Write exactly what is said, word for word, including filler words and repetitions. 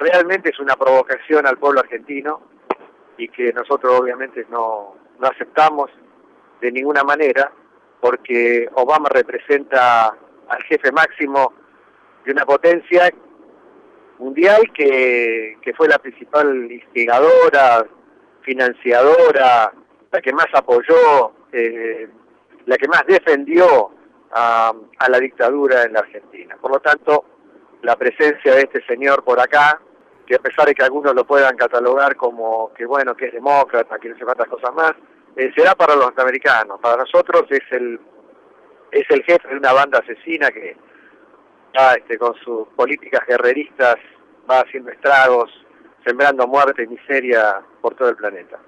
realmente es una provocación al pueblo argentino y que nosotros obviamente no, no aceptamos de ninguna manera, porque Obama representa al jefe máximo de una potencia mundial que, que fue la principal instigadora, financiadora, la que más apoyó, eh, la que más defendió a, a la dictadura en la Argentina. Por lo tanto, la presencia de este señor por acá, que a pesar de que algunos lo puedan catalogar como que bueno, que es demócrata, que no se cuántas cosas más, eh, será para los norteamericanos. Para nosotros es el es el jefe de una banda asesina que ya, este, con sus políticas guerreristas va haciendo estragos, sembrando muerte y miseria por todo el planeta.